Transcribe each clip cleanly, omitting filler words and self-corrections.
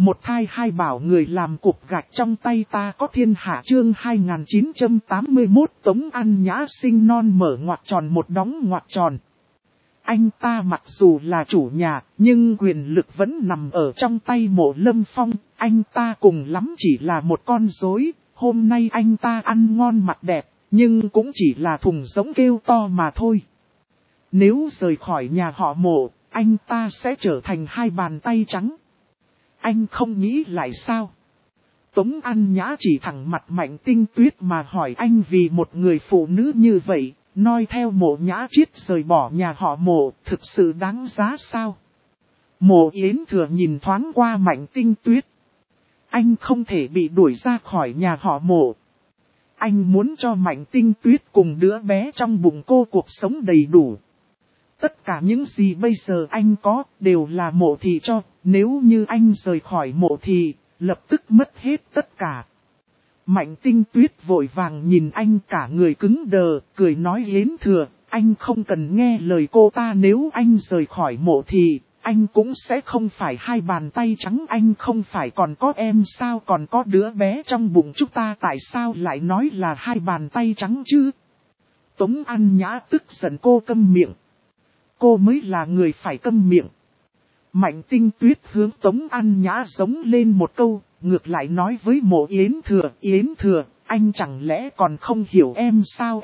Một thai hai bảo người làm cục gạch trong tay ta có thiên hạ chương 2981 Tống An Nhã sinh non mở ngoặc tròn một đóng ngoặc tròn. Anh ta mặc dù là chủ nhà, nhưng quyền lực vẫn nằm ở trong tay Mộ Lâm Phong, anh ta cùng lắm chỉ là một con rối. Hôm nay anh ta ăn ngon mặc đẹp, nhưng cũng chỉ là thùng giống kêu to mà thôi. Nếu rời khỏi nhà họ Mộ, anh ta sẽ trở thành hai bàn tay trắng. Anh không nghĩ lại sao? Tống An Nhã chỉ thẳng mặt Mạnh Tinh Tuyết mà hỏi anh vì một người phụ nữ như vậy, noi theo Mộ Nhã Chiết rời bỏ nhà họ Mộ, thực sự đáng giá sao? Mộ Yến Thừa nhìn thoáng qua Mạnh Tinh Tuyết. Anh không thể bị đuổi ra khỏi nhà họ Mộ. Anh muốn cho Mạnh Tinh Tuyết cùng đứa bé trong bụng cô cuộc sống đầy đủ. Tất cả những gì bây giờ anh có đều là Mộ Thị cho, nếu như anh rời khỏi Mộ Thị, lập tức mất hết tất cả. Mạnh Tinh Tuyết vội vàng nhìn anh cả người cứng đờ, cười nói Yến Thừa, anh không cần nghe lời cô ta, nếu anh rời khỏi Mộ Thị, anh cũng sẽ không phải hai bàn tay trắng, anh không phải còn có em sao, còn có đứa bé trong bụng chúng ta, tại sao lại nói là hai bàn tay trắng chứ? Tống An Nhã tức giận, cô câm miệng. Cô mới là người phải câm miệng. Mạnh Tinh Tuyết hướng Tống An Nhã giống lên một câu, ngược lại nói với Mộ Yến Thừa, anh chẳng lẽ còn không hiểu em sao?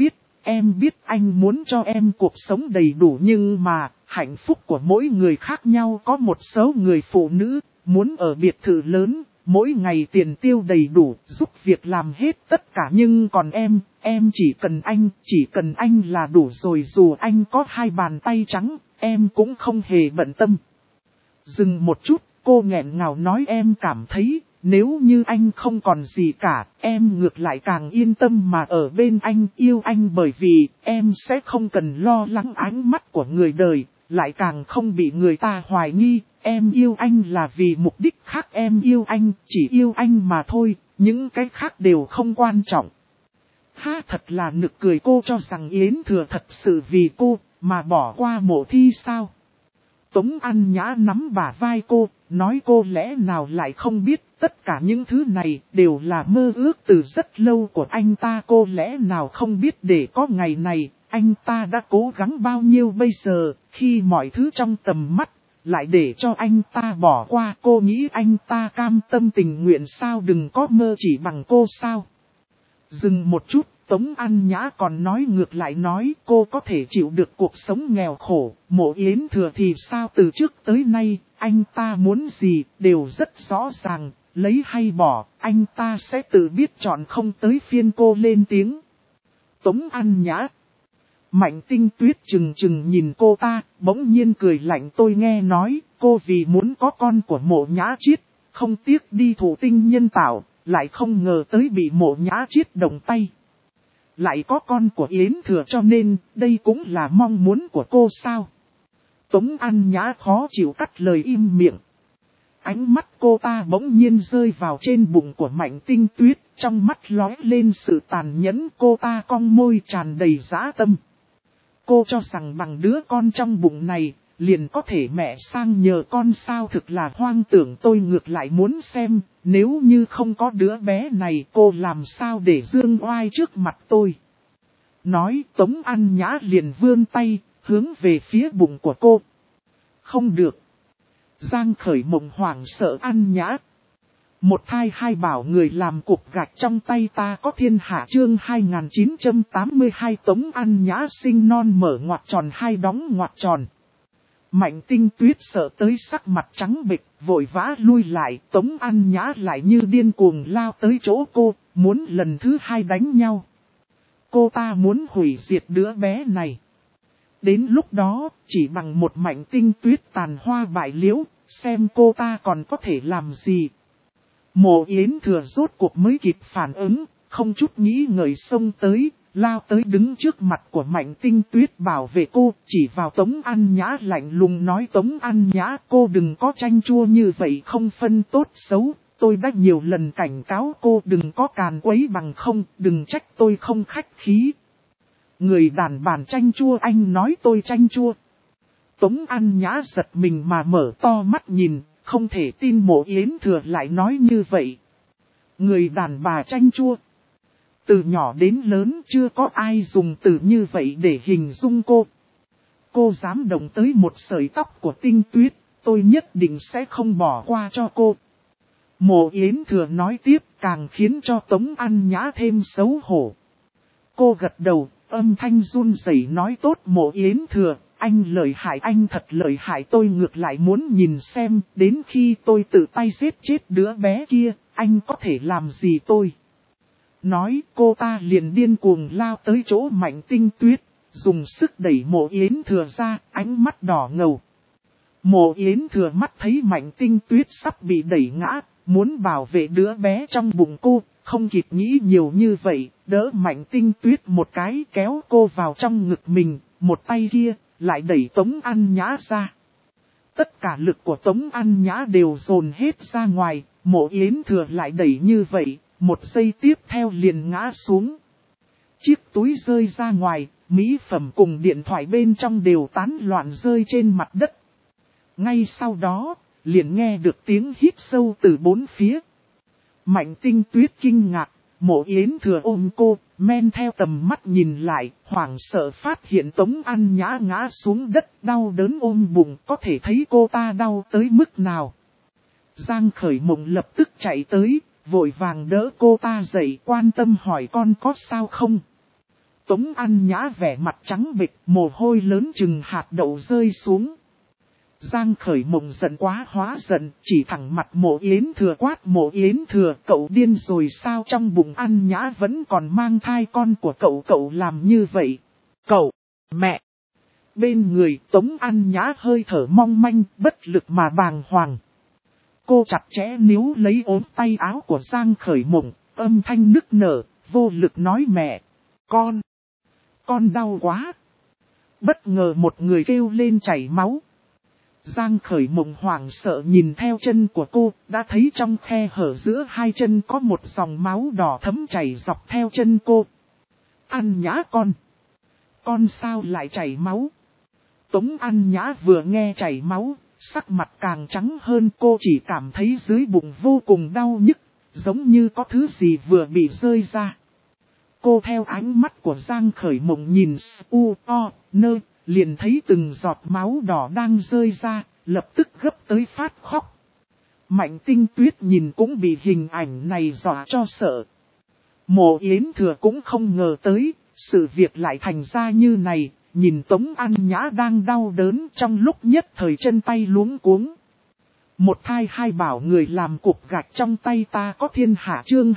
Em biết anh muốn cho em cuộc sống đầy đủ, nhưng mà, hạnh phúc của mỗi người khác nhau. Có một số người phụ nữ, muốn ở biệt thự lớn, mỗi ngày tiền tiêu đầy đủ, giúp việc làm hết tất cả, nhưng còn em chỉ cần anh là đủ rồi, dù anh có hai bàn tay trắng, em cũng không hề bận tâm. Dừng một chút, cô nghẹn ngào nói em cảm thấy, nếu như anh không còn gì cả, em ngược lại càng yên tâm mà ở bên anh, yêu anh bởi vì em sẽ không cần lo lắng ánh mắt của người đời, lại càng không bị người ta hoài nghi. Em yêu anh là vì mục đích khác, em yêu anh, chỉ yêu anh mà thôi, những cái khác đều không quan trọng. Ha, thật là nực cười, cô cho rằng Yến Thừa thật sự vì cô mà bỏ qua Mộ Thi sao? Tống An Nhã nắm bả vai cô, nói cô lẽ nào lại không biết tất cả những thứ này đều là mơ ước từ rất lâu của anh ta, cô lẽ nào không biết để có ngày này, anh ta đã cố gắng bao nhiêu bây giờ, khi mọi thứ trong tầm mắt, lại để cho anh ta bỏ qua, cô nghĩ anh ta cam tâm tình nguyện sao? Đừng có mơ chỉ bằng cô sao? Dừng một chút, Tống An Nhã còn nói ngược lại, nói cô có thể chịu được cuộc sống nghèo khổ, Mộ Yến Thừa thì sao? Từ trước tới nay, anh ta muốn gì đều rất rõ ràng, lấy hay bỏ, anh ta sẽ tự biết chọn, không tới phiên cô lên tiếng. Tống An Nhã. Mạnh Tinh Tuyết chừng nhìn cô ta, bỗng nhiên cười lạnh, tôi nghe nói, cô vì muốn có con của Mộ Nhã Chiết, không tiếc đi thụ tinh nhân tạo, lại không ngờ tới bị Mộ Nhã Chiết động tay. Lại có con của Yến Thừa, cho nên, đây cũng là mong muốn của cô sao? Tống An Nhã khó chịu cắt lời im miệng. Ánh mắt cô ta bỗng nhiên rơi vào trên bụng của Mạnh Tinh Tuyết, trong mắt lóe lên sự tàn nhẫn, cô ta cong môi tràn đầy dã tâm. Cô cho rằng bằng đứa con trong bụng này, liền có thể mẹ sang nhờ con sao? Thực là hoang tưởng, tôi ngược lại muốn xem, nếu như không có đứa bé này cô làm sao để dương oai trước mặt tôi. Nói, Tống An Nhã liền vươn tay, hướng về phía bụng của cô. Không được. Giang Khởi Mộng hoảng sợ, An Nhã. Một thai hai bảo người làm cục gạch trong tay ta có thiên hạ chương 2982 Tống An Nhã sinh non mở ngoặc tròn hai đóng ngoặc tròn. Mạnh Tinh Tuyết sợ tới sắc mặt trắng bệch, vội vã lui lại, Tống An Nhã lại như điên cuồng lao tới chỗ cô, muốn lần thứ hai đánh nhau. Cô ta muốn hủy diệt đứa bé này. Đến lúc đó, chỉ bằng một Mạnh Tinh Tuyết tàn hoa bại liễu, xem cô ta còn có thể làm gì. Mộ Yến Thừa rốt cuộc mới kịp phản ứng, không chút nghĩ ngợi xông tới, lao tới đứng trước mặt của Mạnh Tinh Tuyết bảo vệ cô, chỉ vào Tống An Nhã lạnh lùng nói, Tống An Nhã, cô đừng có chanh chua như vậy, không phân tốt xấu, tôi đã nhiều lần cảnh cáo cô đừng có càn quấy bằng không, đừng trách tôi không khách khí. Người đàn bà chanh chua, anh nói tôi chanh chua. Tống An Nhã giật mình mà mở to mắt nhìn, Không thể tin Mộ Yến Thừa lại nói như vậy. Người đàn bà chanh chua. Từ nhỏ đến lớn chưa có ai dùng từ như vậy để hình dung cô. Cô dám động tới một sợi tóc của Tinh Tuyết, tôi nhất định sẽ không bỏ qua cho cô. Mộ Yến Thừa nói tiếp càng khiến cho Tống An Nhã thêm xấu hổ. Cô gật đầu, âm thanh run rẩy nói tốt Mộ Yến Thừa, anh lợi hại, anh thật lợi hại, tôi ngược lại muốn nhìn xem, đến khi tôi tự tay giết chết đứa bé kia, anh có thể làm gì tôi. Nói cô ta liền điên cuồng lao tới chỗ Mạnh Tinh Tuyết, dùng sức đẩy Mộ Yến Thừa ra, ánh mắt đỏ ngầu. Mộ Yến Thừa mắt thấy Mạnh Tinh Tuyết sắp bị đẩy ngã, muốn bảo vệ đứa bé trong bụng cô, không kịp nghĩ nhiều như vậy, đỡ Mạnh Tinh Tuyết một cái kéo cô vào trong ngực mình, một tay kia, lại đẩy Tống An Nhã ra. Tất cả lực của Tống An Nhã đều dồn hết ra ngoài, Mộ Yến Thừa lại đẩy như vậy, một giây tiếp theo liền ngã xuống. Chiếc túi rơi ra ngoài, mỹ phẩm cùng điện thoại bên trong đều tán loạn rơi trên mặt đất. Ngay sau đó, liền nghe được tiếng hít sâu từ bốn phía. Mạnh Tinh Tuyết kinh ngạc, Mộ Yến Thừa ôm cô, men theo tầm mắt nhìn lại, hoảng sợ phát hiện Tống An Nhã ngã xuống đất, đau đớn ôm bụng, có thể thấy cô ta đau tới mức nào. Giang Khởi Mộng lập tức chạy tới, vội vàng đỡ cô ta dậy, quan tâm hỏi con có sao không. Tống An Nhã vẻ mặt trắng bệch, mồ hôi lớn chừng hạt đậu rơi xuống. Giang Khởi Mộng giận quá hóa giận, chỉ thẳng mặt Mộ Yến Thừa quát Mộ Yến Thừa, cậu điên rồi sao, trong bụng An Nhã vẫn còn mang thai con của cậu làm như vậy. Cậu, mẹ. Bên người Tống An Nhã hơi thở mong manh, bất lực mà bàng hoàng. Cô chặt chẽ níu lấy ốm tay áo của Giang Khởi Mộng, âm thanh nức nở, vô lực nói mẹ, con đau quá. Bất ngờ một người kêu lên chảy máu. Giang Khởi Mộng hoảng sợ nhìn theo chân của cô, đã thấy trong khe hở giữa hai chân có một dòng máu đỏ thấm chảy dọc theo chân cô. An Nhã con sao lại chảy máu? Tống An Nhã vừa nghe chảy máu, sắc mặt càng trắng hơn, cô chỉ cảm thấy dưới bụng vô cùng đau nhức, giống như có thứ gì vừa bị rơi ra. Cô theo ánh mắt của Giang Khởi Mộng nhìn liền thấy từng giọt máu đỏ đang rơi ra, lập tức gấp tới phát khóc. Mạnh Tinh Tuyết nhìn cũng bị hình ảnh này dọa cho sợ. Mộ Yến Thừa cũng không ngờ tới, sự việc lại thành ra như này, nhìn Tống An Nhã đang đau đớn trong lúc nhất thời chân tay luống cuống. Một thai hai bảo người làm cục gạch trong tay ta có thiên hạ chương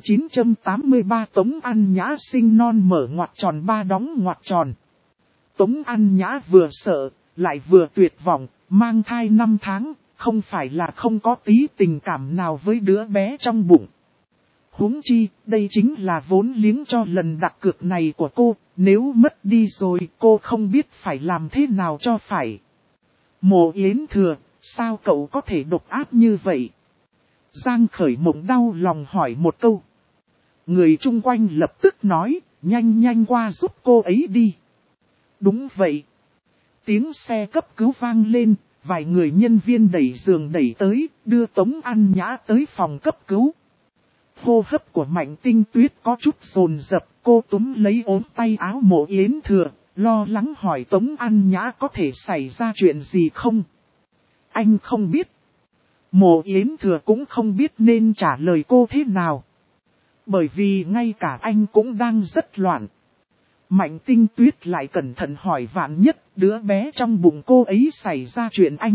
2983 Tống An Nhã sinh non mở ngoặc tròn ba đóng ngoặc tròn. Tống An Nhã vừa sợ, lại vừa tuyệt vọng, mang thai 5 tháng, không phải là không có tí tình cảm nào với đứa bé trong bụng. Huống chi, đây chính là vốn liếng cho lần đặt cược này của cô, nếu mất đi rồi cô không biết phải làm thế nào cho phải. Mộ Yến Thừa, sao cậu có thể độc ác như vậy? Giang Khởi Mộng đau lòng hỏi một câu. Người chung quanh lập tức nói, nhanh qua giúp cô ấy đi. Đúng vậy. Tiếng xe cấp cứu vang lên, vài người nhân viên đẩy giường đẩy tới, đưa Tống An Nhã tới phòng cấp cứu. Hô hấp của Mạnh Tinh Tuyết có chút dồn dập, cô túm lấy ốm tay áo Mộ Yến Thừa, lo lắng hỏi Tống An Nhã có thể xảy ra chuyện gì không? Anh không biết. Mộ Yến Thừa cũng không biết nên trả lời cô thế nào. Bởi vì ngay cả anh cũng đang rất loạn. Mạnh Tinh Tuyết lại cẩn thận hỏi vạn nhất đứa bé trong bụng cô ấy xảy ra chuyện anh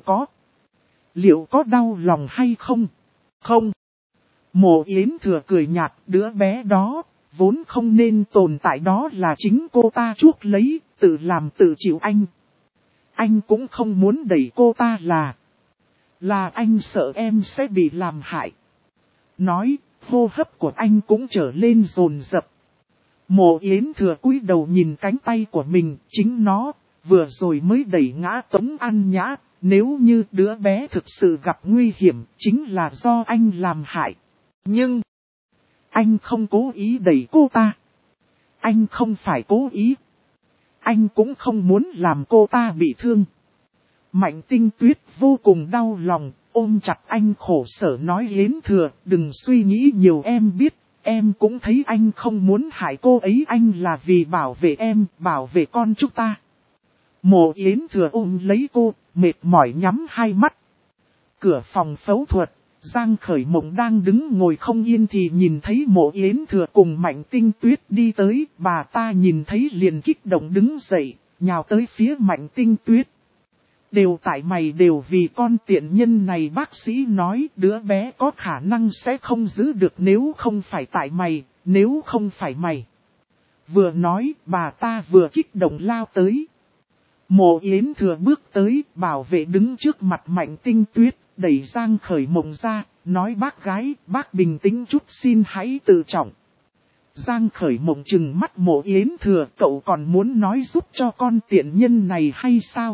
liệu có đau lòng hay không? Không. Mộ Yến Thừa cười nhạt, đứa bé đó, vốn không nên tồn tại, đó là chính cô ta chuốc lấy, tự làm tự chịu anh. Anh cũng không muốn đẩy cô ta là anh sợ em sẽ bị làm hại. Nói, hô hấp của anh cũng trở lên dồn dập. Mộ Yến Thừa cúi đầu nhìn cánh tay của mình, chính nó, vừa rồi mới đẩy ngã Tống An Nhã, nếu như đứa bé thực sự gặp nguy hiểm, chính là do anh làm hại. Nhưng, anh không cố ý đẩy cô ta. Anh không phải cố ý. Anh cũng không muốn làm cô ta bị thương. Mạnh Tinh Tuyết vô cùng đau lòng, ôm chặt anh khổ sở nói Yến Thừa, đừng suy nghĩ nhiều, em biết, em cũng thấy anh không muốn hại cô ấy, anh là vì bảo vệ em, bảo vệ con chúng ta. Mộ Yến Thừa ôm lấy cô, mệt mỏi nhắm hai mắt. Cửa phòng phẫu thuật, Giang Khởi Mộng đang đứng ngồi không yên thì nhìn thấy Mộ Yến Thừa cùng Mạnh Tinh Tuyết đi tới, bà ta nhìn thấy liền kích động đứng dậy, nhào tới phía Mạnh Tinh Tuyết. Đều tại mày, đều vì con tiện nhân này, bác sĩ nói đứa bé có khả năng sẽ không giữ được nếu không phải tại mày, nếu không phải mày. Vừa nói, bà ta vừa kích động lao tới. Mộ Yến Thừa bước tới, bảo vệ đứng trước mặt Mạnh Tinh Tuyết, đẩy Giang Khởi Mộng ra, nói bác gái, bác bình tĩnh chút, xin hãy tự trọng. Giang Khởi Mộng trừng mắt Mộ Yến Thừa, cậu còn muốn nói giúp cho con tiện nhân này hay sao?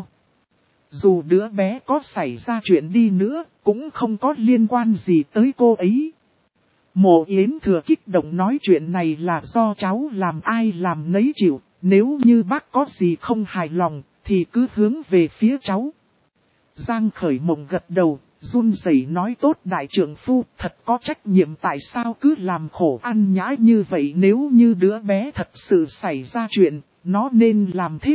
Dù đứa bé có xảy ra chuyện đi nữa, cũng không có liên quan gì tới cô ấy. Mộ Yến Thừa kích động nói chuyện này là do cháu làm, ai làm nấy chịu, nếu như bác có gì không hài lòng, thì cứ hướng về phía cháu. Giang Khởi Mộng gật đầu, run rẩy nói tốt đại trưởng phu, thật có trách nhiệm, tại sao cứ làm khổ ăn nhã như vậy, nếu như đứa bé thật sự xảy ra chuyện, nó nên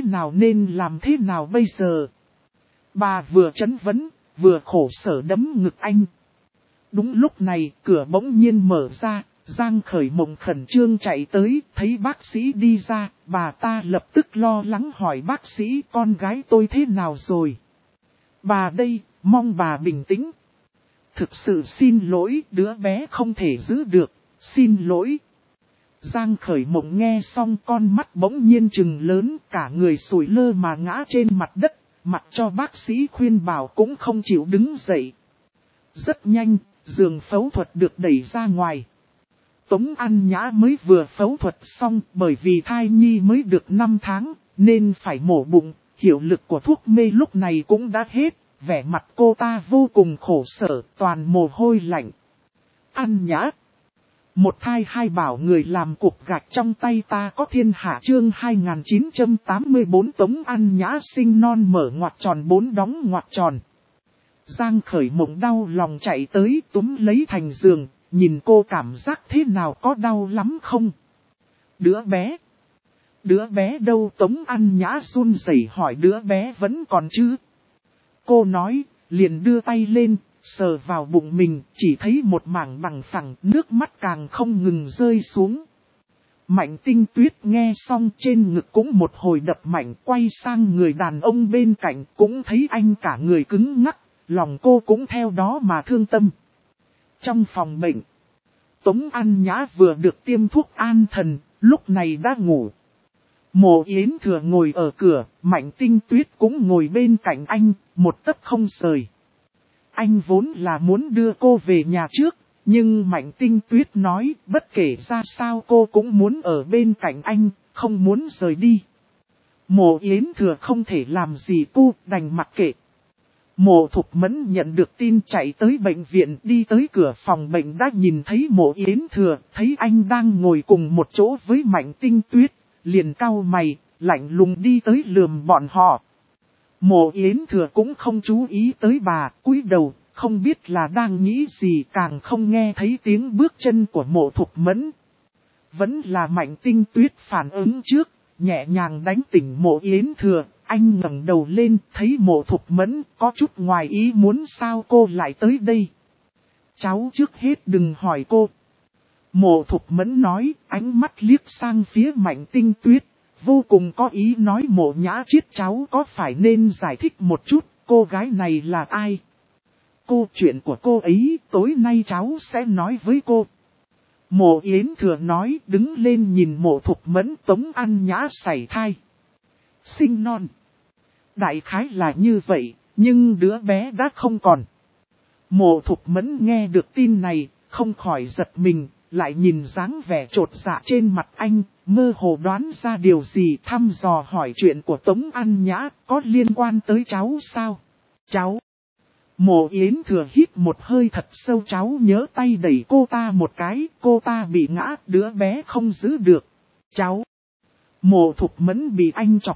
làm thế nào bây giờ? Bà vừa trấn vấn, vừa khổ sở đấm ngực anh. Đúng lúc này, cửa bỗng nhiên mở ra, Giang Khởi Mộng khẩn trương chạy tới, thấy bác sĩ đi ra, bà ta lập tức lo lắng hỏi bác sĩ con gái tôi thế nào rồi. Bà đây, mong bà bình tĩnh. Thực sự xin lỗi, đứa bé không thể giữ được, xin lỗi. Giang Khởi Mộng nghe xong con mắt bỗng nhiên trừng lớn, cả người sủi lơ mà ngã trên mặt đất, mặc cho bác sĩ khuyên bảo cũng không chịu đứng dậy. Rất nhanh, giường phẫu thuật được đẩy ra ngoài. Tống An Nhã mới vừa phẫu thuật xong, bởi vì thai nhi mới được 5 tháng, nên phải mổ bụng, hiệu lực của thuốc mê lúc này cũng đã hết, vẻ mặt cô ta vô cùng khổ sở, toàn mồ hôi lạnh. An Nhã, một thai hai bảo, người làm cục gạch trong tay ta có thiên hạ, chương 2984. Tống An Nhã sinh non mở ngoặc tròn 4 đóng ngoặc tròn. Giang Khởi Mộng đau lòng chạy tới túm lấy thành giường, nhìn cô cảm giác thế nào, có đau lắm không? Đứa bé đâu? Tống An Nhã run rẩy hỏi, đứa bé vẫn còn chứ? Cô nói, liền đưa tay lên, sờ vào bụng mình, chỉ thấy một mảng bằng phẳng, nước mắt càng không ngừng rơi xuống. Mạnh Tinh Tuyết nghe xong trên ngực cũng một hồi đập mạnh, quay sang người đàn ông bên cạnh, cũng thấy anh cả người cứng ngắc, lòng cô cũng theo đó mà thương tâm. Trong phòng bệnh, Tống An Nhã vừa được tiêm thuốc an thần, lúc này đã ngủ. Mộ Yến Thừa ngồi ở cửa, Mạnh Tinh Tuyết cũng ngồi bên cạnh anh, một tấc không rời. Anh vốn là muốn đưa cô về nhà trước, nhưng Mạnh Tinh Tuyết nói bất kể ra sao cô cũng muốn ở bên cạnh anh, không muốn rời đi. Mộ Yến Thừa không thể làm gì, cô đành mặc kệ. Mộ Thục Mẫn nhận được tin chạy tới bệnh viện, đi tới cửa phòng bệnh đã nhìn thấy Mộ Yến Thừa, thấy anh đang ngồi cùng một chỗ với Mạnh Tinh Tuyết, liền cau mày, lạnh lùng đi tới lườm bọn họ. Mộ Yến Thừa cũng không chú ý tới bà, cúi đầu, không biết là đang nghĩ gì, càng không nghe thấy tiếng bước chân của Mộ Thục Mẫn. Vẫn là Mạnh Tinh Tuyết phản ứng trước, nhẹ nhàng đánh tỉnh Mộ Yến Thừa. Anh ngẩng đầu lên, thấy Mộ Thục Mẫn, có chút ngoài ý muốn, sao cô lại tới đây? Cháu trước hết đừng hỏi cô. Mộ Thục Mẫn nói, ánh mắt liếc sang phía Mạnh Tinh Tuyết, vô cùng có ý nói, Mộ Nhã Chiết cháu có phải nên giải thích một chút, cô gái này là ai? Chuyện của cô ấy, tối nay cháu sẽ nói với cô. Mộ Yến Thừa nói, đứng lên nhìn Mộ Thục Mẫn. Tống An Nhã sảy thai, sinh non. Đại khái là như vậy, nhưng đứa bé đã không còn. Mộ Thục Mẫn nghe được tin này, không khỏi giật mình, lại nhìn dáng vẻ chột dạ trên mặt anh, mơ hồ đoán ra điều gì, thăm dò hỏi chuyện của Tống An Nhã, có liên quan tới cháu sao? Cháu. Mộ Yến Thừa hít một hơi thật sâu, cháu nhớ tay đẩy cô ta một cái, cô ta bị ngã, đứa bé không giữ được. Cháu. Mộ Thục Mẫn bị anh chọc tức,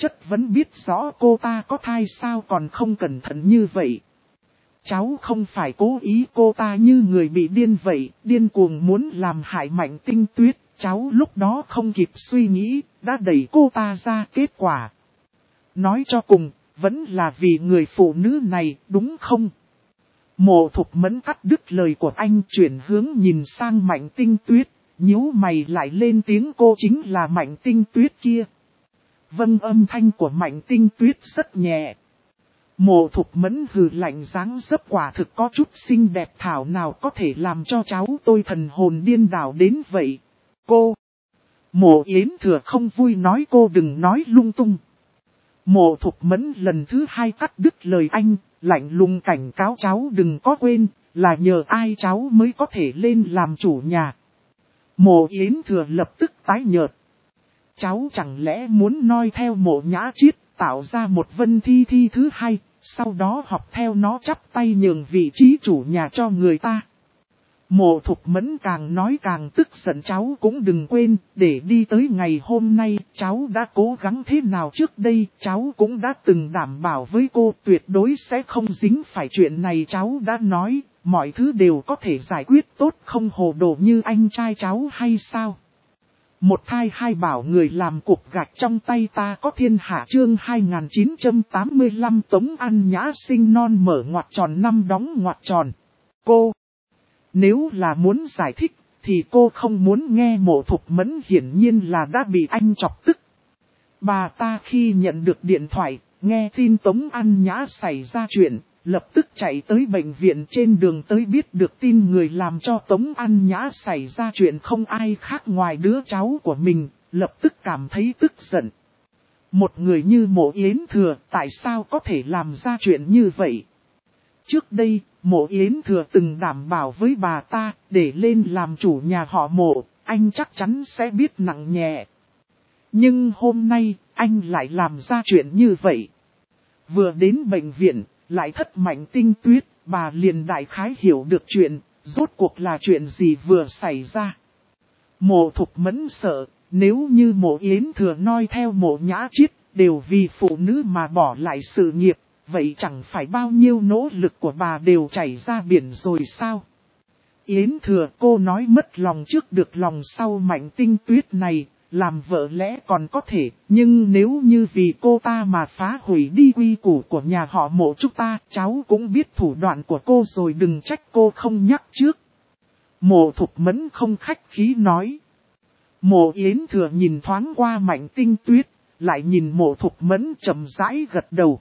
chất vẫn biết rõ cô ta có thai sao còn không cẩn thận như vậy. Cháu không phải cố ý, cô ta như người bị điên vậy, điên cuồng muốn làm hại Mạnh Tinh Tuyết. Cháu lúc đó không kịp suy nghĩ, đã đẩy cô ta ra, kết quả. Nói cho cùng, vẫn là vì người phụ nữ này, đúng không? Mộ Thục Mẫn cắt đứt lời của anh, chuyển hướng nhìn sang Mạnh Tinh Tuyết, nhíu mày lại lên tiếng, cô chính là Mạnh Tinh Tuyết kia. Vâng, âm thanh của Mạnh Tinh Tuyết rất nhẹ. Mộ Thục Mẫn hừ lạnh, dáng dấp quả thực có chút xinh đẹp, thảo nào có thể làm cho cháu tôi thần hồn điên đảo đến vậy. Cô! Mộ Yến Thừa không vui nói, cô đừng nói lung tung. Mộ Thục Mẫn lần thứ hai cắt đứt lời anh, lạnh lùng cảnh cáo, cháu đừng có quên, là nhờ ai cháu mới có thể lên làm chủ nhà. Mộ Yến Thừa lập tức tái nhợt. Cháu chẳng lẽ muốn noi theo Mộ Nhã Chiết, tạo ra một Vân Thi Thi thứ hai, sau đó học theo nó chắp tay nhường vị trí chủ nhà cho người ta. Mộ Thục Mẫn càng nói càng tức giận, cháu cũng đừng quên, để đi tới ngày hôm nay, cháu đã cố gắng thế nào trước đây, cháu cũng đã từng đảm bảo với cô tuyệt đối sẽ không dính phải chuyện này, cháu đã nói, mọi thứ đều có thể giải quyết tốt, không hồ đồ như anh trai cháu hay sao? Một thai hai bảo người làm cục gạch trong tay ta có thiên hạ, chương 2985 Tống An Nhã sinh non mở ngoặc tròn năm đóng ngoặc tròn. Cô! Nếu là muốn giải thích, thì cô không muốn nghe. Mộ Thục Mẫn hiển nhiên là đã bị anh chọc tức. Bà ta khi nhận được điện thoại, nghe tin Tống An Nhã xảy ra chuyện, lập tức chạy tới bệnh viện, trên đường tới biết được tin người làm cho Tống An Nhã xảy ra chuyện không ai khác ngoài đứa cháu của mình, lập tức cảm thấy tức giận. Một người như Mộ Yến Thừa tại sao có thể làm ra chuyện như vậy? Trước đây, Mộ Yến Thừa từng đảm bảo với bà ta, để lên làm chủ nhà họ Mộ, anh chắc chắn sẽ biết nặng nhẹ. Nhưng hôm nay, anh lại làm ra chuyện như vậy. Vừa đến bệnh viện, lại thất Mạnh Tinh Tuyết, bà liền đại khái hiểu được chuyện, rốt cuộc là chuyện gì vừa xảy ra. Mộ Thục Mẫn sợ, nếu như Mộ Yến Thừa noi theo Mộ Nhã Chiết, đều vì phụ nữ mà bỏ lại sự nghiệp. Vậy chẳng phải bao nhiêu nỗ lực của bà đều chảy ra biển rồi sao? Yến Thừa, cô nói mất lòng trước được lòng sau. Mạnh Tinh Tuyết này, làm vợ lẽ còn có thể, nhưng nếu như vì cô ta mà phá hủy đi quy củ của nhà họ Mộ chúng ta, cháu cũng biết thủ đoạn của cô rồi, đừng trách cô không nhắc trước. Mộ Thục Mẫn không khách khí nói. Mộ Yến Thừa nhìn thoáng qua Mạnh Tinh Tuyết, lại nhìn Mộ Thục Mẫn chậm rãi gật đầu.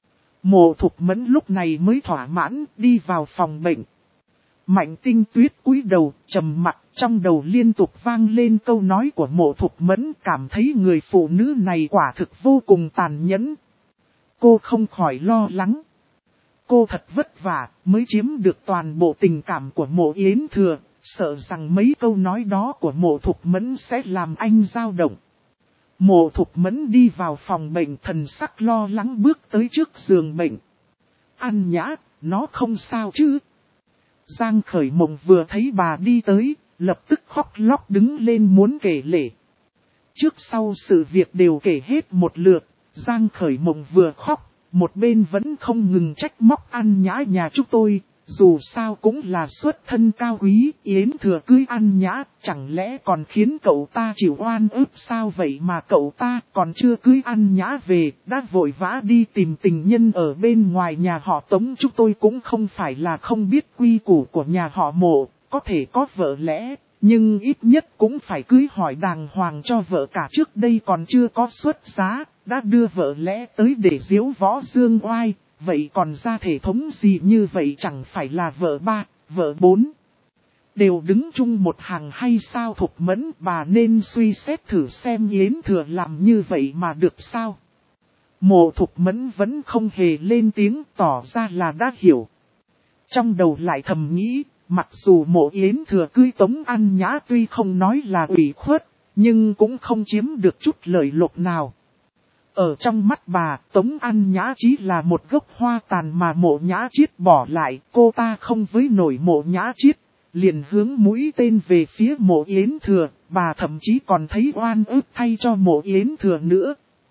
Mộ Thục Mẫn lúc này mới thỏa mãn đi vào phòng bệnh. Mạnh Tinh Tuyết cúi đầu trầm mặc, trong đầu liên tục vang lên câu nói của Mộ Thục Mẫn, cảm thấy người phụ nữ này quả thực vô cùng tàn nhẫn. Cô không khỏi lo lắng. Cô thật vất vả mới chiếm được toàn bộ tình cảm của Mộ Yến Thừa, sợ rằng mấy câu nói đó của Mộ Thục Mẫn sẽ làm anh dao động. Mộ Thục Mẫn đi vào phòng bệnh, thần sắc lo lắng bước tới trước giường bệnh. An Nhã, nó không sao chứ? Giang Khởi Mộng vừa thấy bà đi tới, lập tức khóc lóc đứng lên muốn kể lể. Trước sau sự việc đều kể hết một lượt, Giang Khởi Mộng vừa khóc, một bên vẫn không ngừng trách móc An Nhã nhà chúng tôi. Dù sao cũng là xuất thân cao quý, Yến Thừa cưới An Nhã, chẳng lẽ còn khiến cậu ta chịu oan ức sao? Vậy mà cậu ta còn chưa cưới An Nhã về, đã vội vã đi tìm tình nhân ở bên ngoài nhà họ Tống. Chúng tôi cũng không phải là không biết quy củ của nhà họ Mộ, có thể có vợ lẽ, nhưng ít nhất cũng phải cưới hỏi đàng hoàng cho vợ cả. Trước đây còn chưa có xuất giá, đã đưa vợ lẽ tới để diếu võ dương oai. Vậy còn ra thể thống gì như vậy, chẳng phải là vợ ba, vợ bốn đều đứng chung một hàng hay sao? Thục Mẫn, bà nên suy xét thử xem Yến Thừa làm như vậy mà được sao? Mộ Thục Mẫn vẫn không hề lên tiếng, tỏ ra là đã hiểu. Trong đầu lại thầm nghĩ, mặc dù Mộ Yến Thừa cưới Tống An Nhã tuy không nói là ủy khuất, nhưng cũng không chiếm được chút lợi lộc nào. Ở trong mắt bà, Tống An Nhã chỉ là một gốc hoa tàn mà Mộ Nhã Chiết bỏ lại, cô ta không với nổi Mộ Nhã Chiết, liền hướng mũi tên về phía Mộ Yến Thừa, bà thậm chí còn thấy oan ức thay cho Mộ Yến Thừa nữa.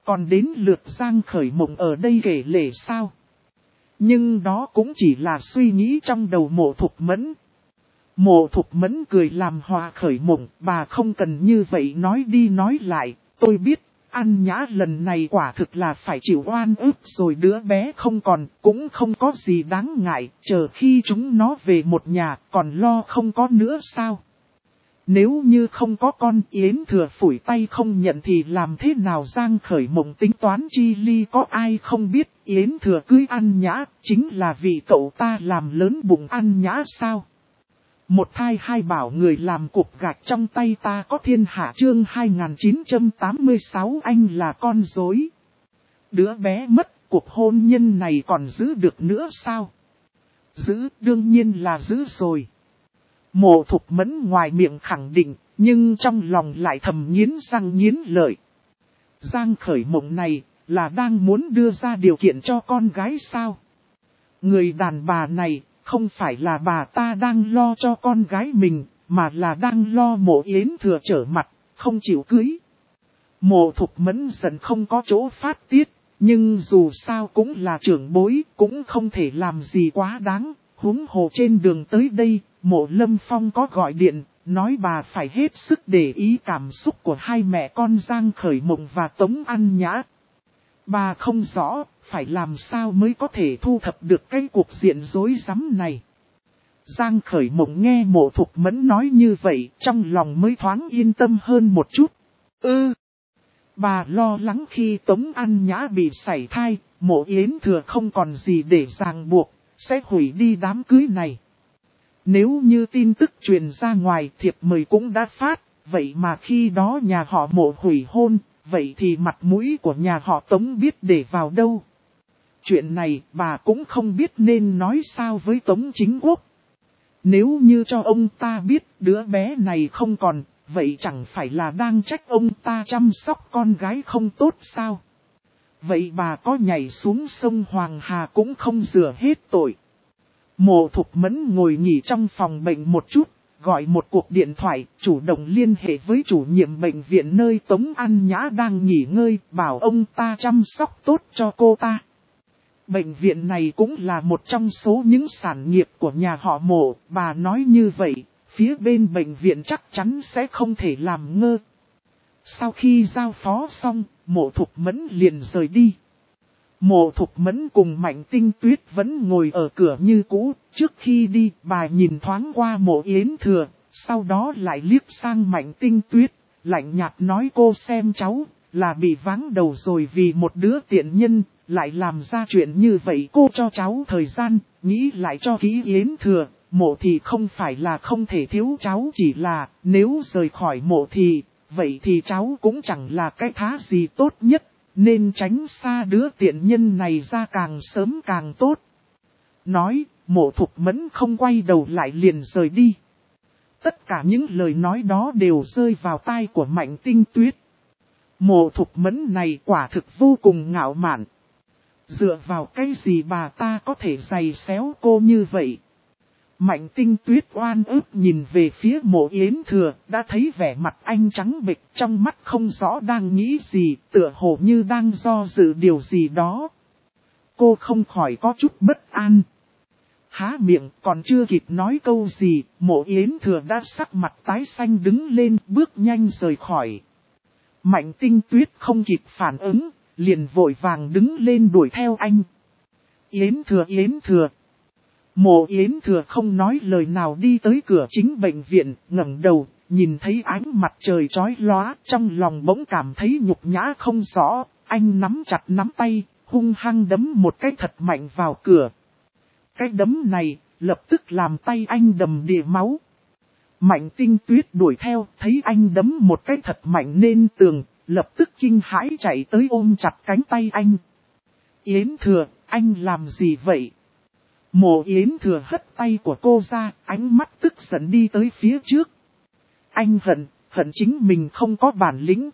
Còn đến lượt Giang Khởi Mộng ở đây kể lể sao? Nhưng đó cũng chỉ là suy nghĩ trong đầu Mộ Thục Mẫn. Mộ Thục Mẫn cười làm hòa Khởi Mộng, bà không cần như vậy nói đi nói lại, tôi biết, An Nhã lần này quả thực là phải chịu oan ức rồi, đứa bé không còn, cũng không có gì đáng ngại, chờ khi chúng nó về một nhà, còn lo không có nữa sao? Nếu như không có con, Yến Thừa phủi tay không nhận thì làm thế nào? Giang Khởi Mộng tính toán chi ly, có ai không biết Yến Thừa cưới An Nhã, chính là vì cậu ta làm lớn bụng An Nhã sao? Một thai hai bảo người làm cục gạch trong tay ta có thiên hạ. Chương 2986 anh là con rối. Đứa bé mất, cuộc hôn nhân này còn giữ được nữa sao? Giữ, đương nhiên là giữ rồi. Mộ Thục Mẫn ngoài miệng khẳng định, nhưng trong lòng lại thầm nghiến răng nghiến lợi. Giang Khởi Mộng này, là đang muốn đưa ra điều kiện cho con gái sao? Người đàn bà này, không phải là bà ta đang lo cho con gái mình, mà là đang lo Mộ Yến Thừa trở mặt, không chịu cưới. Mộ Thục Mẫn giận không có chỗ phát tiết, nhưng dù sao cũng là trưởng bối, cũng không thể làm gì quá đáng. Huống hồ trên đường tới đây, Mộ Lâm Phong có gọi điện, nói bà phải hết sức để ý cảm xúc của hai mẹ con Giang Khởi Mộng và Tống An Nhã. Bà không rõ, phải làm sao mới có thể thu thập được cái cuộc diện rối rắm này. Giang Khởi Mộng nghe Mộ Thục Mẫn nói như vậy, trong lòng mới thoáng yên tâm hơn một chút. Bà lo lắng khi Tống An Nhã bị sảy thai, Mộ Yến Thừa không còn gì để ràng buộc, sẽ hủy đi đám cưới này. Nếu như tin tức truyền ra ngoài, thiệp mời cũng đã phát, vậy mà khi đó nhà họ Mộ hủy hôn, vậy thì mặt mũi của nhà họ Tống biết để vào đâu. Chuyện này bà cũng không biết nên nói sao với Tống Chính Quốc. Nếu như cho ông ta biết đứa bé này không còn, vậy chẳng phải là đang trách ông ta chăm sóc con gái không tốt sao? Vậy bà có nhảy xuống sông Hoàng Hà cũng không rửa hết tội. Mộ Thục Mẫn ngồi nghỉ trong phòng bệnh một chút, gọi một cuộc điện thoại, chủ động liên hệ với chủ nhiệm bệnh viện nơi Tống An Nhã đang nghỉ ngơi, bảo ông ta chăm sóc tốt cho cô ta. Bệnh viện này cũng là một trong số những sản nghiệp của nhà họ Mộ, bà nói như vậy, phía bên bệnh viện chắc chắn sẽ không thể làm ngơ. Sau khi giao phó xong, Mộ Thục Mẫn liền rời đi. Mộ Thục Mẫn cùng Mạnh Tinh Tuyết vẫn ngồi ở cửa như cũ, trước khi đi bà nhìn thoáng qua Mộ Yến Thừa, sau đó lại liếc sang Mạnh Tinh Tuyết, lạnh nhạt nói cô xem cháu, là bị váng đầu rồi vì một đứa tiện nhân, lại làm ra chuyện như vậy. Cô cho cháu thời gian, nghĩ lại cho kỹ Yến Thừa, Mộ thì không phải là không thể thiếu cháu, chỉ là nếu rời khỏi Mộ thì, vậy thì cháu cũng chẳng là cái thá gì tốt nhất. Nên tránh xa đứa tiện nhân này ra càng sớm càng tốt. Nói, Mộ Thục Mẫn không quay đầu lại liền rời đi. Tất cả những lời nói đó đều rơi vào tai của Mạnh Tinh Tuyết. Mộ Thục Mẫn này quả thực vô cùng ngạo mạn. Dựa vào cái gì bà ta có thể giày xéo cô như vậy? Mạnh Tinh Tuyết oan ức nhìn về phía Mộ Yến Thừa, đã thấy vẻ mặt anh trắng bệch, trong mắt không rõ đang nghĩ gì, tựa hồ như đang do dự điều gì đó. Cô không khỏi có chút bất an. Há miệng còn chưa kịp nói câu gì, Mộ Yến Thừa đã sắc mặt tái xanh đứng lên, bước nhanh rời khỏi. Mạnh Tinh Tuyết không kịp phản ứng, liền vội vàng đứng lên đuổi theo anh. Yến Thừa. Mộ Yến Thừa không nói lời nào đi tới cửa chính bệnh viện, ngẩng đầu, nhìn thấy ánh mặt trời chói lóa, trong lòng bỗng cảm thấy nhục nhã không rõ, anh nắm chặt nắm tay, hung hăng đấm một cái thật mạnh vào cửa. Cái đấm này, lập tức làm tay anh đầm đìa máu. Mạnh Tinh Tuyết đuổi theo, thấy anh đấm một cái thật mạnh lên tường, lập tức kinh hãi chạy tới ôm chặt cánh tay anh. Yến Thừa, anh làm gì vậy? Mộ Yến Thừa hất tay của cô ra, ánh mắt tức giận đi tới phía trước. Anh hận chính mình không có bản lĩnh.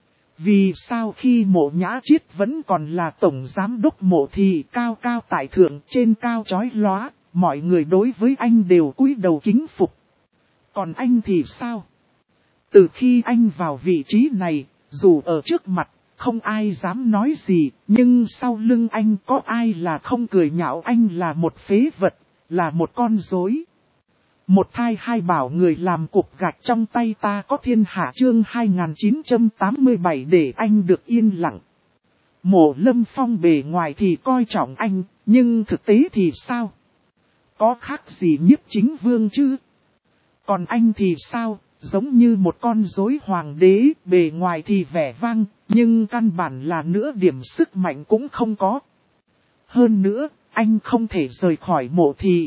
Vì sao khi Mộ Nhã Chiết vẫn còn là tổng giám đốc Mộ thì cao cao tại thượng trên cao chói lóa, mọi người đối với anh đều cúi đầu kính phục. Còn anh thì sao? Từ khi anh vào vị trí này, dù ở trước mặt, không ai dám nói gì, nhưng sau lưng anh có ai là không cười nhạo anh là một phế vật, là một con rối. Một thai hai bảo người làm cục gạch trong tay ta có thiên hạ chương 2987 để anh được yên lặng. Mộ Lâm Phong bề ngoài thì coi trọng anh, nhưng thực tế thì sao? Có khác gì Nhiếp Chính Vương chứ? Còn anh thì sao? Giống như một con rối hoàng đế, bề ngoài thì vẻ vang, nhưng căn bản là nửa điểm sức mạnh cũng không có. Hơn nữa, anh không thể rời khỏi Mộ thị.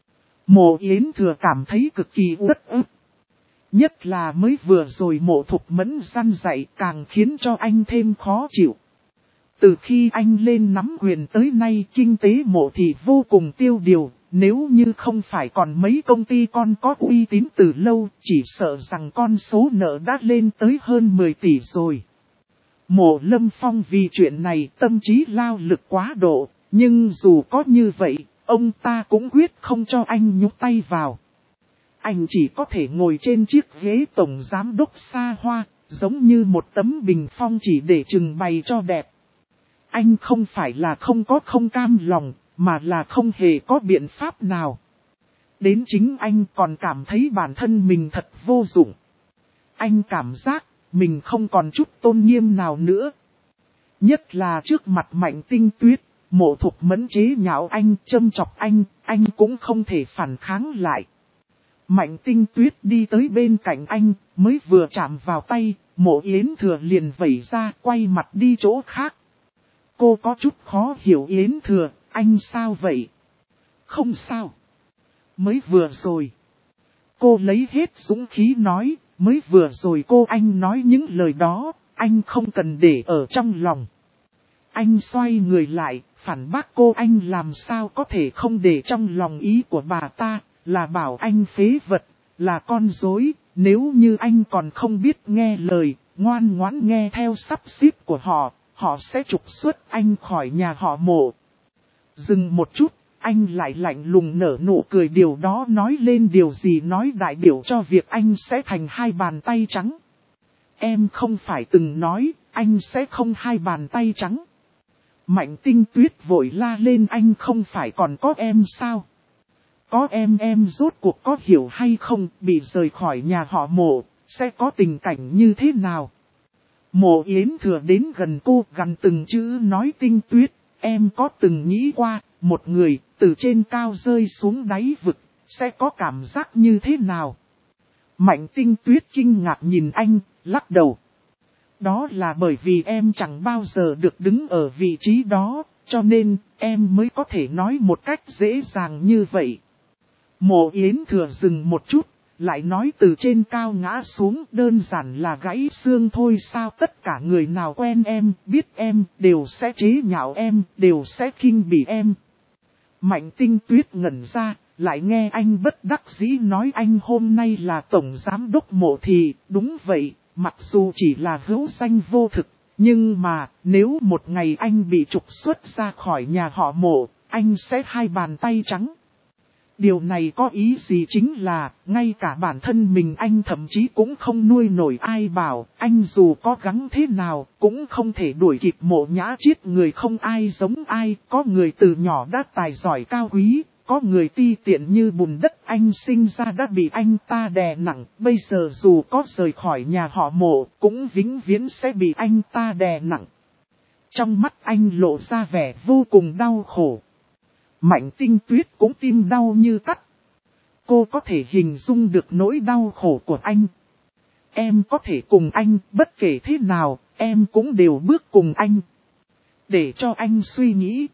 Mộ Yến Thừa cảm thấy cực kỳ uất ức. Nhất là mới vừa rồi Mộ Thục Mẫn răn dạy càng khiến cho anh thêm khó chịu. Từ khi anh lên nắm quyền tới nay kinh tế Mộ thị vô cùng tiêu điều. Nếu như không phải còn mấy công ty con có uy tín từ lâu, chỉ sợ rằng con số nợ đã lên tới hơn 10 tỷ rồi. Mộ Lâm Phong vì chuyện này tâm trí lao lực quá độ, nhưng dù có như vậy, ông ta cũng quyết không cho anh nhúc tay vào. Anh chỉ có thể ngồi trên chiếc ghế tổng giám đốc xa hoa, giống như một tấm bình phong chỉ để trưng bày cho đẹp. Anh không phải là không cam lòng, mà là không hề có biện pháp nào. Đến chính anh còn cảm thấy bản thân mình thật vô dụng. Anh cảm giác mình không còn chút tôn nghiêm nào nữa. Nhất là trước mặt Mạnh Tinh Tuyết, Mộ Thục Mẫn chế nhạo anh, châm chọc anh cũng không thể phản kháng lại. Mạnh Tinh Tuyết đi tới bên cạnh anh, mới vừa chạm vào tay, Mộ Yến Thừa liền vẩy ra, quay mặt đi chỗ khác. Cô có chút khó hiểu Yến Thừa, anh sao vậy? Không sao. Mới vừa rồi. Cô lấy hết dũng khí nói, mới vừa rồi cô anh nói những lời đó, anh không cần để ở trong lòng. Anh xoay người lại, phản bác cô anh làm sao có thể không để trong lòng ý của bà ta, là bảo anh phế vật, là con rối. Nếu như anh còn không biết nghe lời, ngoan ngoãn nghe theo sắp xếp của họ, họ sẽ trục xuất anh khỏi nhà họ Mộ. Dừng một chút, anh lại lạnh lùng nở nụ cười, điều đó nói lên điều gì, nói đại biểu cho việc anh sẽ thành hai bàn tay trắng. Em không phải từng nói, anh sẽ không hai bàn tay trắng. Mạnh Tinh Tuyết vội la lên, anh không phải còn có em sao? Có em rốt cuộc có hiểu hay không, bị rời khỏi nhà họ Mộ, sẽ có tình cảnh như thế nào? Mộ Yến Thừa đến gần cô, gằn từng chữ nói, Tinh Tuyết, em có từng nghĩ qua, một người từ trên cao rơi xuống đáy vực, sẽ có cảm giác như thế nào? Mạnh Tinh Tuyết kinh ngạc nhìn anh, lắc đầu. Đó là bởi vì em chẳng bao giờ được đứng ở vị trí đó, cho nên em mới có thể nói một cách dễ dàng như vậy. Mộ Yến Thừa dừng một chút, lại nói, từ trên cao ngã xuống đơn giản là gãy xương thôi sao? Tất cả người nào quen em, biết em, đều sẽ chế nhạo em, đều sẽ khinh bỉ em. Mạnh Tinh Tuyết ngẩn ra, lại nghe anh bất đắc dĩ nói, anh hôm nay là tổng giám đốc Mộ thị, đúng vậy, mặc dù chỉ là hữu danh vô thực, nhưng mà nếu một ngày anh bị trục xuất ra khỏi nhà họ Mộ, anh sẽ hai bàn tay trắng. Điều này có ý gì chính là, ngay cả bản thân mình anh thậm chí cũng không nuôi nổi, ai bảo, anh dù có gắng thế nào, cũng không thể đuổi kịp Mộ Nhã Chiết. Người không ai giống ai, có người từ nhỏ đã tài giỏi cao quý, có người ti tiện như bùn đất, anh sinh ra đã bị anh ta đè nặng, bây giờ dù có rời khỏi nhà họ Mộ, cũng vĩnh viễn sẽ bị anh ta đè nặng. Trong mắt anh lộ ra vẻ vô cùng đau khổ. Mạnh Tinh Tuyết cũng tim đau như cắt. Cô có thể hình dung được nỗi đau khổ của anh. Em có thể cùng anh, bất kể thế nào, em cũng đều bước cùng anh. Để cho anh suy nghĩ.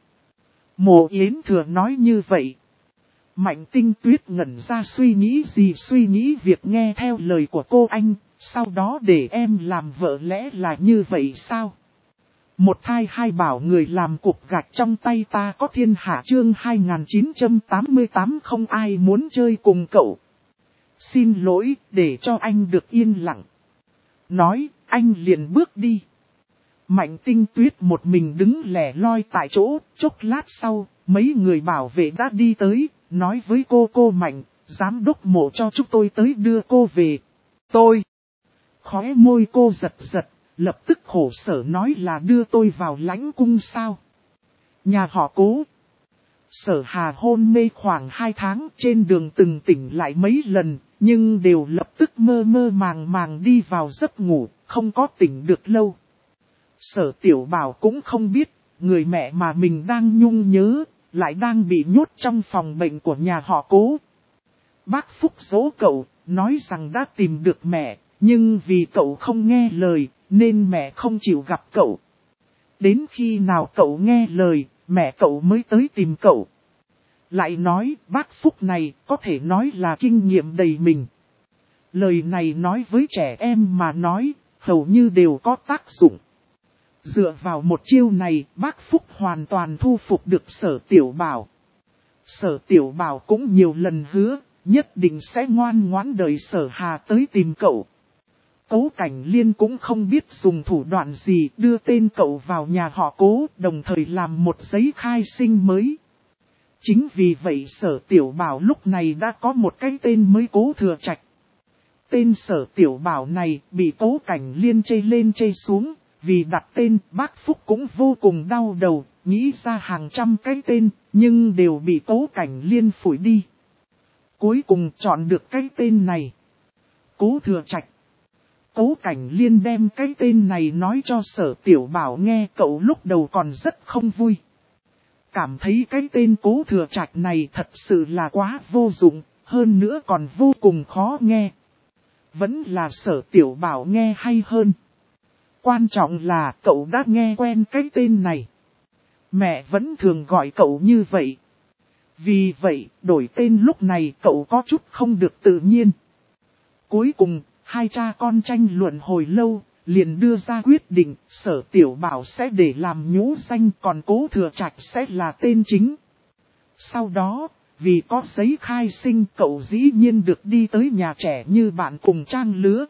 Mộ Yến Thừa nói như vậy. Mạnh Tinh Tuyết ngẩn ra, suy nghĩ gì? Suy nghĩ việc nghe theo lời của cô anh, sau đó để em làm vợ, lẽ là như vậy sao? Một thai hai bảo người làm cục gạch trong tay ta có thiên hạ chương 2988 không ai muốn chơi cùng cậu. Xin lỗi, để cho anh được yên lặng. Nói, anh liền bước đi. Mạnh Tinh Tuyết một mình đứng lẻ loi tại chỗ, chốc lát sau, mấy người bảo vệ đã đi tới, nói với cô Mạnh, giám đốc Mộ cho chúng tôi tới đưa cô về. Tôi. Khóe môi cô giật giật. lập tức khổ sở nói là đưa tôi vào lãnh cung sao. Nhà họ Cố. Sở Hà hôn mê khoảng 2 tháng, trên đường từng tỉnh lại mấy lần, nhưng đều lập tức mơ mơ màng màng đi vào giấc ngủ, không có tỉnh được lâu. Sở Tiểu Bảo cũng không biết, người mẹ mà mình đang nhung nhớ, lại đang bị nhốt trong phòng bệnh của nhà họ Cố. Bác Phúc dỗ cậu, nói rằng đã tìm được mẹ, nhưng vì cậu không nghe lời, nên mẹ không chịu gặp cậu. Đến khi nào cậu nghe lời, mẹ cậu mới tới tìm cậu. Lại nói, bác Phúc này có thể nói là kinh nghiệm đầy mình. Lời này nói với trẻ em mà nói, hầu như đều có tác dụng. Dựa vào một chiêu này, bác Phúc hoàn toàn thu phục được Sở Tiểu Bảo. Sở Tiểu Bảo cũng nhiều lần hứa, nhất định sẽ ngoan ngoãn đợi Sở Hà tới tìm cậu. Cố Cảnh Liên cũng không biết dùng thủ đoạn gì đưa tên cậu vào nhà họ Cố, đồng thời làm một giấy khai sinh mới. Chính vì vậy Sở Tiểu Bảo lúc này đã có một cái tên mới Cố Thừa Trạch. Tên Sở Tiểu Bảo này bị Cố Cảnh Liên chê lên chê xuống, vì đặt tên bác Phúc cũng vô cùng đau đầu, nghĩ ra hàng trăm cái tên, nhưng đều bị Cố Cảnh Liên phủi đi. Cuối cùng chọn được cái tên này. Cố Thừa Trạch. Cố Cảnh Liên đem cái tên này nói cho Sở Tiểu Bảo nghe, cậu lúc đầu còn rất không vui. Cảm thấy cái tên Cố Thừa Trạch này thật sự là quá vô dụng, hơn nữa còn vô cùng khó nghe. Vẫn là Sở Tiểu Bảo nghe hay hơn. Quan trọng là cậu đã nghe quen cái tên này. Mẹ vẫn thường gọi cậu như vậy. Vì vậy, đổi tên lúc này cậu có chút không được tự nhiên. Cuối cùng, hai cha con tranh luận hồi lâu, liền đưa ra quyết định, Sở Tiểu Bảo sẽ để làm nhũ danh, còn Cố Thừa Trạch sẽ là tên chính. Sau đó, vì có giấy khai sinh, cậu dĩ nhiên được đi tới nhà trẻ như bạn cùng trang lứa.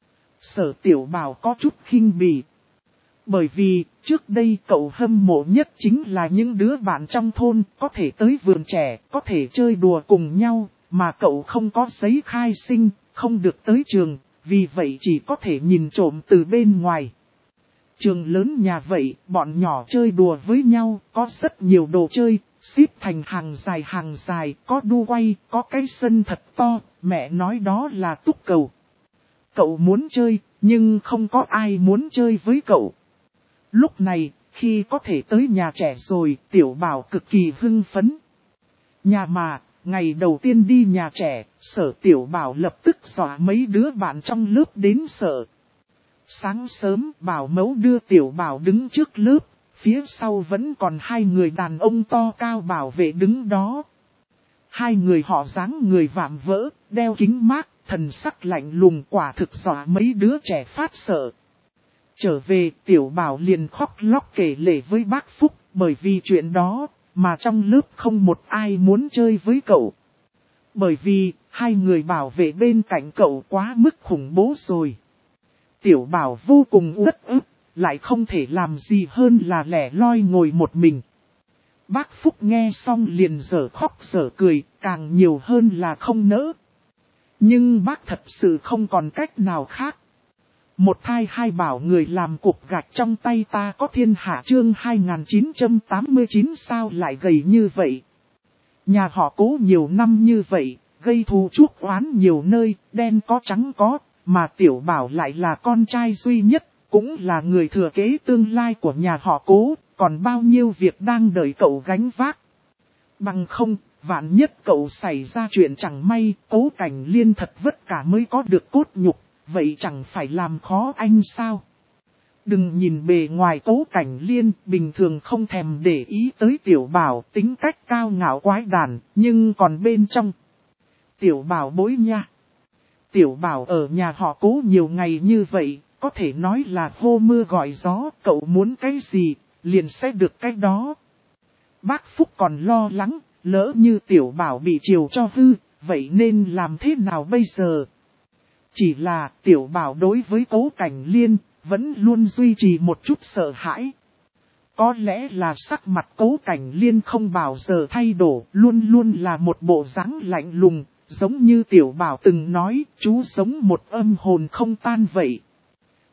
Sở Tiểu Bảo có chút khinh bỉ. Bởi vì, trước đây cậu hâm mộ nhất chính là những đứa bạn trong thôn, có thể tới vườn trẻ, có thể chơi đùa cùng nhau, mà cậu không có giấy khai sinh, không được tới trường, vì vậy chỉ có thể nhìn trộm từ bên ngoài. Trường lớn nhà vậy, bọn nhỏ chơi đùa với nhau, có rất nhiều đồ chơi, xếp thành hàng dài, có đu quay, có cái sân thật to, mẹ nói đó là túc cầu. Cậu muốn chơi, nhưng không có ai muốn chơi với cậu. Lúc này, khi có thể tới nhà trẻ rồi, Tiểu Bảo cực kỳ hưng phấn. Nhà mà, ngày đầu tiên đi nhà trẻ, Sở Tiểu Bảo lập tức dọa mấy đứa bạn trong lớp đến sợ. Sáng sớm, Bảo mẫu đưa Tiểu Bảo đứng trước lớp, phía sau vẫn còn hai người đàn ông to cao bảo vệ đứng đó. Hai người họ dáng người vạm vỡ, đeo kính mát, thần sắc lạnh lùng, quả thực dọa mấy đứa trẻ phát sợ. Trở về, Tiểu Bảo liền khóc lóc kể lể với bác Phúc, bởi vì chuyện đó, mà trong lớp không một ai muốn chơi với cậu. Bởi vì, hai người bảo vệ bên cạnh cậu quá mức khủng bố rồi. Tiểu Bảo vô cùng uất ức, lại không thể làm gì hơn là lẻ loi ngồi một mình. Bác Phúc nghe xong liền dở khóc dở cười, càng nhiều hơn là không nỡ. Nhưng bác thật sự không còn cách nào khác. Một thai hai bảo người làm cục gạch trong tay ta có thiên hạ chương 2989 sao lại gầy như vậy. Nhà họ Cố nhiều năm như vậy, gây thù chuốc oán nhiều nơi, đen có trắng có, mà Tiểu Bảo lại là con trai duy nhất, cũng là người thừa kế tương lai của nhà họ Cố, còn bao nhiêu việc đang đợi cậu gánh vác. Bằng không, vạn nhất cậu xảy ra chuyện chẳng may, Cố Cảnh Liên thật vất cả mới có được cốt nhục. Vậy chẳng phải làm khó anh sao? Đừng nhìn bề ngoài Cố Cảnh Liên, bình thường không thèm để ý tới Tiểu Bảo, tính cách cao ngạo quái đản, nhưng còn bên trong. Tiểu Bảo bối nha. Tiểu Bảo ở nhà họ Cố nhiều ngày như vậy, có thể nói là hô mưa gọi gió, cậu muốn cái gì, liền sẽ được cái đó. Bác Phúc còn lo lắng, lỡ như Tiểu Bảo bị chiều cho hư, vậy nên làm thế nào bây giờ? Chỉ là Tiểu Bảo đối với Cố Cảnh Liên, vẫn luôn duy trì một chút sợ hãi. Có lẽ là sắc mặt Cố Cảnh Liên không bao giờ thay đổi, luôn luôn là một bộ dáng lạnh lùng, giống như Tiểu Bảo từng nói, chú giống một âm hồn không tan vậy.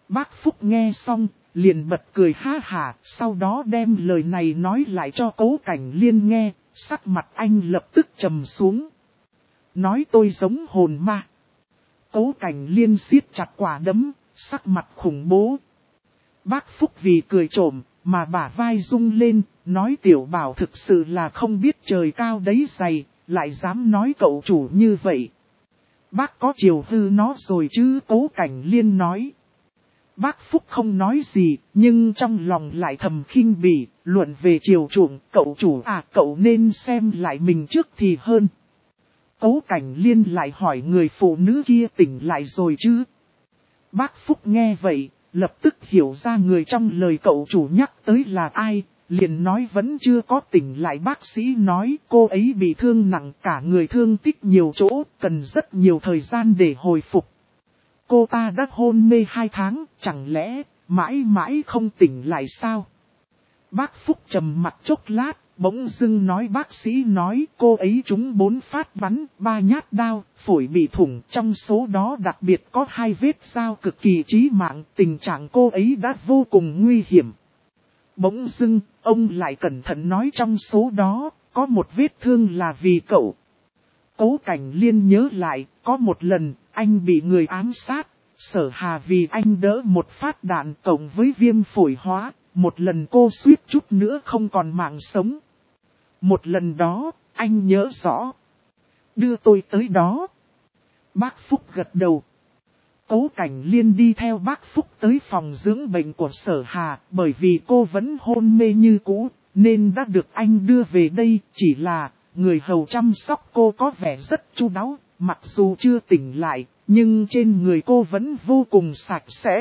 Bác Phúc nghe xong, liền bật cười ha hả, sau đó đem lời này nói lại cho Cố Cảnh Liên nghe, sắc mặt anh lập tức trầm xuống. Nói tôi giống hồn ma. Cố Cảnh Liên siết chặt quả đấm, sắc mặt khủng bố. Bác Phúc vì cười trộm, mà bả vai rung lên, nói Tiểu Bảo thực sự là không biết trời cao đấy dày, lại dám nói cậu chủ như vậy. Bác có chiều hư nó rồi chứ, Cố Cảnh Liên nói. Bác Phúc không nói gì, nhưng trong lòng lại thầm khinh bỉ, luận về chiều chuộng, cậu chủ à, cậu nên xem lại mình trước thì hơn. Cố Cảnh Liên lại hỏi người phụ nữ kia tỉnh lại rồi chứ. Bác Phúc nghe vậy, lập tức hiểu ra người trong lời cậu chủ nhắc tới là ai, liền nói vẫn chưa có tỉnh lại. Bác sĩ nói cô ấy bị thương nặng, cả người thương tích nhiều chỗ, cần rất nhiều thời gian để hồi phục. Cô ta đã hôn mê 2 tháng, chẳng lẽ mãi mãi không tỉnh lại sao? Bác Phúc trầm mặt chốc lát, bỗng dưng nói bác sĩ nói cô ấy trúng 4 phát bắn, 3 nhát đao, phổi bị thủng, trong số đó đặc biệt có 2 vết dao cực kỳ chí mạng, tình trạng cô ấy đã vô cùng nguy hiểm. Bỗng dưng, ông lại cẩn thận nói trong số đó, có một vết thương là vì cậu. Cố Cảnh Liên nhớ lại, có một lần, anh bị người ám sát, Sở Hà vì anh đỡ một phát đạn cộng với viêm phổi hóa, một lần cô suýt chút nữa không còn mạng sống. Một lần đó, anh nhớ rõ. Đưa tôi tới đó. Bác Phúc gật đầu. Cố Cảnh Liên đi theo bác Phúc tới phòng dưỡng bệnh của Sở Hà, bởi vì cô vẫn hôn mê như cũ, nên đã được anh đưa về đây, chỉ là người hầu chăm sóc cô có vẻ rất chu đáo, mặc dù chưa tỉnh lại, nhưng trên người cô vẫn vô cùng sạch sẽ.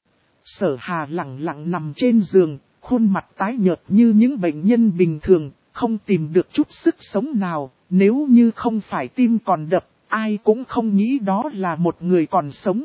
Sở Hà lặng lặng nằm trên giường, khuôn mặt tái nhợt như những bệnh nhân bình thường, không tìm được chút sức sống nào, nếu như không phải tim còn đập, ai cũng không nghĩ đó là một người còn sống.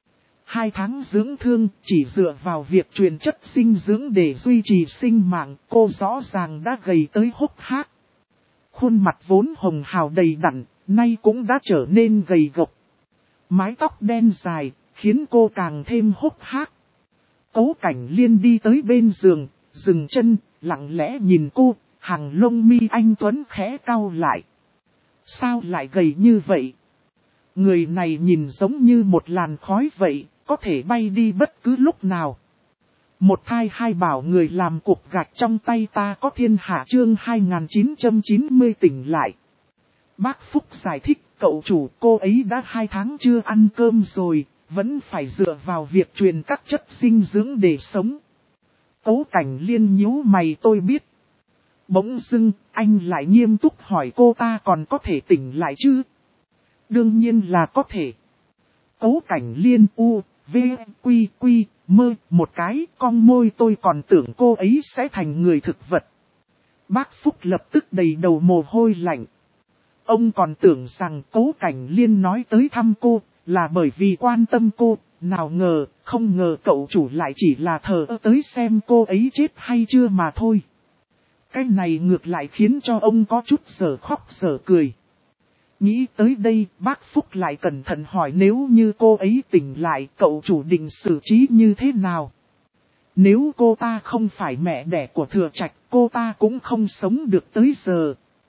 2 tháng dưỡng thương, chỉ dựa vào việc truyền chất dinh dưỡng để duy trì sinh mạng, cô rõ ràng đã gầy tới hốc hác. Khuôn mặt vốn hồng hào đầy đặn, nay cũng đã trở nên gầy gộc. Mái tóc đen dài, khiến cô càng thêm hốc hác. Cố Cảnh Liên đi tới bên giường, dừng chân, lặng lẽ nhìn cô, hàng lông mi anh tuấn khẽ cau lại. Sao lại gầy như vậy? Người này nhìn giống như một làn khói vậy, có thể bay đi bất cứ lúc nào. Một thai hai bảo người làm cục gạch trong tay ta có thiên hạ chương 2990 tỉnh lại. Bác Phúc giải thích, cậu chủ cô ấy đã 2 tháng chưa ăn cơm rồi, vẫn phải dựa vào việc truyền các chất dinh dưỡng để sống. Cố Cảnh Liên nhíu mày tôi biết. Bỗng dưng, anh lại nghiêm túc hỏi cô ta còn có thể tỉnh lại chứ? Đương nhiên là có thể. Cố Cảnh Liên v, quy, mơ, một cái, cong môi tôi còn tưởng cô ấy sẽ thành người thực vật. Bác Phúc lập tức đầy đầu mồ hôi lạnh. Ông còn tưởng rằng Cố Cảnh Liên nói tới thăm cô, là bởi vì quan tâm cô, nào ngờ, không ngờ cậu chủ lại chỉ là thờ ơ tới xem cô ấy chết hay chưa mà thôi. Cái này ngược lại khiến cho ông có chút giờ khóc giờ cười. Nghĩ tới đây, bác Phúc lại cẩn thận hỏi nếu như cô ấy tỉnh lại, cậu chủ định xử trí như thế nào? Nếu cô ta không phải mẹ đẻ của Thừa Trạch, cô ta cũng không sống được tới giờ.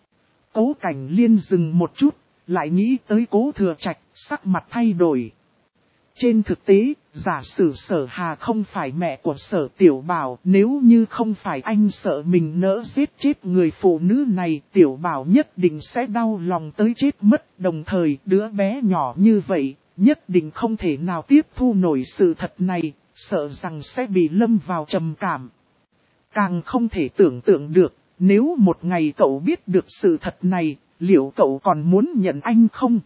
Cố Cảnh Liên dừng một chút, lại nghĩ tới Cố Thừa Trạch, sắc mặt thay đổi. Trên thực tế, giả sử Sở Hà không phải mẹ của Sở Tiểu Bảo, nếu như không phải anh sợ mình nỡ giết chết người phụ nữ này, Tiểu Bảo nhất định sẽ đau lòng tới chết mất. Đồng thời, đứa bé nhỏ như vậy, nhất định không thể nào tiếp thu nổi sự thật này, sợ rằng sẽ bị lâm vào trầm cảm. Càng không thể tưởng tượng được, nếu một ngày cậu biết được sự thật này, liệu cậu còn muốn nhận anh không?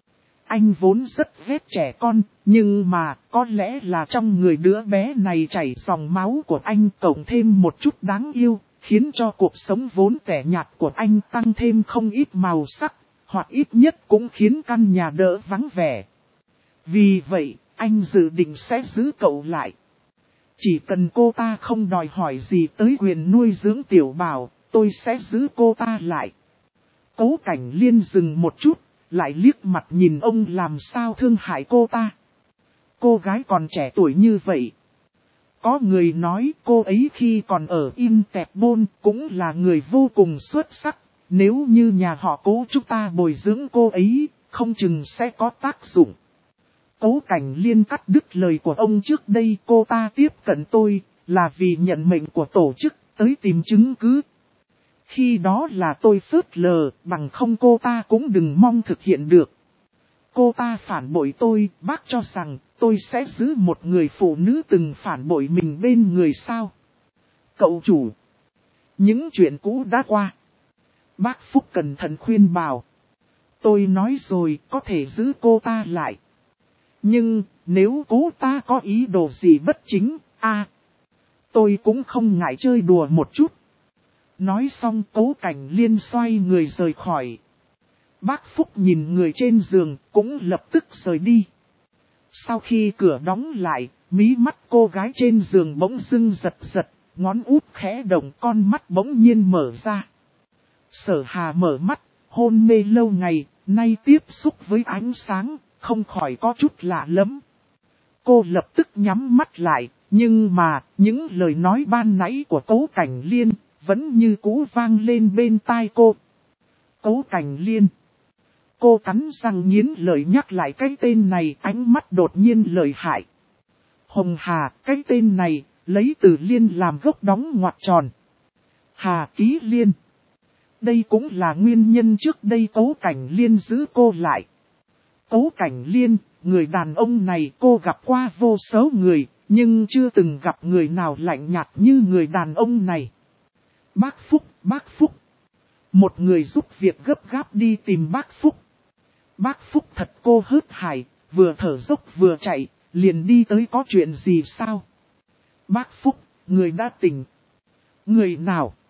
Anh vốn rất ghét trẻ con, nhưng mà có lẽ là trong người đứa bé này chảy dòng máu của anh cộng thêm một chút đáng yêu, khiến cho cuộc sống vốn tẻ nhạt của anh tăng thêm không ít màu sắc, hoặc ít nhất cũng khiến căn nhà đỡ vắng vẻ. Vì vậy, anh dự định sẽ giữ cậu lại. Chỉ cần cô ta không đòi hỏi gì tới quyền nuôi dưỡng Tiểu Bảo, tôi sẽ giữ cô ta lại. Cố Cảnh Liên dừng một chút, lại liếc mặt nhìn ông làm sao thương hại cô ta. cô gái còn trẻ tuổi như vậy. Có người nói cô ấy khi còn ở Interpol cũng là người vô cùng xuất sắc. Nếu như nhà họ Cố chúng ta bồi dưỡng cô ấy, không chừng sẽ có tác dụng. Cố Cảnh Liên cắt đứt lời của ông trước đây. Cô ta tiếp cận tôi là vì nhận mệnh của tổ chức tới tìm chứng cứ. Khi đó là tôi phớt lờ, bằng không cô ta cũng đừng mong thực hiện được. Cô ta phản bội tôi, bác cho rằng tôi sẽ giữ một người phụ nữ từng phản bội mình bên người sao? Cậu chủ, những chuyện cũ đã qua. Bác Phúc cẩn thận khuyên bảo. Tôi nói rồi, có thể giữ cô ta lại. Nhưng, nếu cô ta có ý đồ gì bất chính, tôi cũng không ngại chơi đùa một chút. Nói xong Cố Cảnh Liên xoay người rời khỏi. Bác Phúc nhìn người trên giường cũng lập tức rời đi. Sau khi cửa đóng lại, mí mắt cô gái trên giường bỗng dưng giật giật, ngón út khẽ động, con mắt bỗng nhiên mở ra. Sở Hà mở mắt, hôn mê lâu ngày, nay tiếp xúc với ánh sáng, không khỏi có chút lạ lắm. Cô lập tức nhắm mắt lại, nhưng mà những lời nói ban nãy của Cố Cảnh Liên vẫn như cũ vang lên bên tai cô. Cố Cảnh Liên. Cô cắn răng nghiến lợi nhắc lại cái tên này, ánh mắt đột nhiên lợi hại. Hồng Hà, cái tên này, lấy từ Liên làm gốc đóng ngoặc tròn. Hà ký Liên. Đây cũng là nguyên nhân trước đây Cố Cảnh Liên giữ cô lại. Cố Cảnh Liên, người đàn ông này cô gặp qua vô số người, nhưng chưa từng gặp người nào lạnh nhạt như người đàn ông này. Bác Phúc, bác Phúc. Một người giúp việc gấp gáp đi tìm bác Phúc. Bác Phúc thật cô hớt hải, vừa thở dốc vừa chạy, liền đi tới có chuyện gì sao? Bác Phúc, người đã tỉnh. Người nào?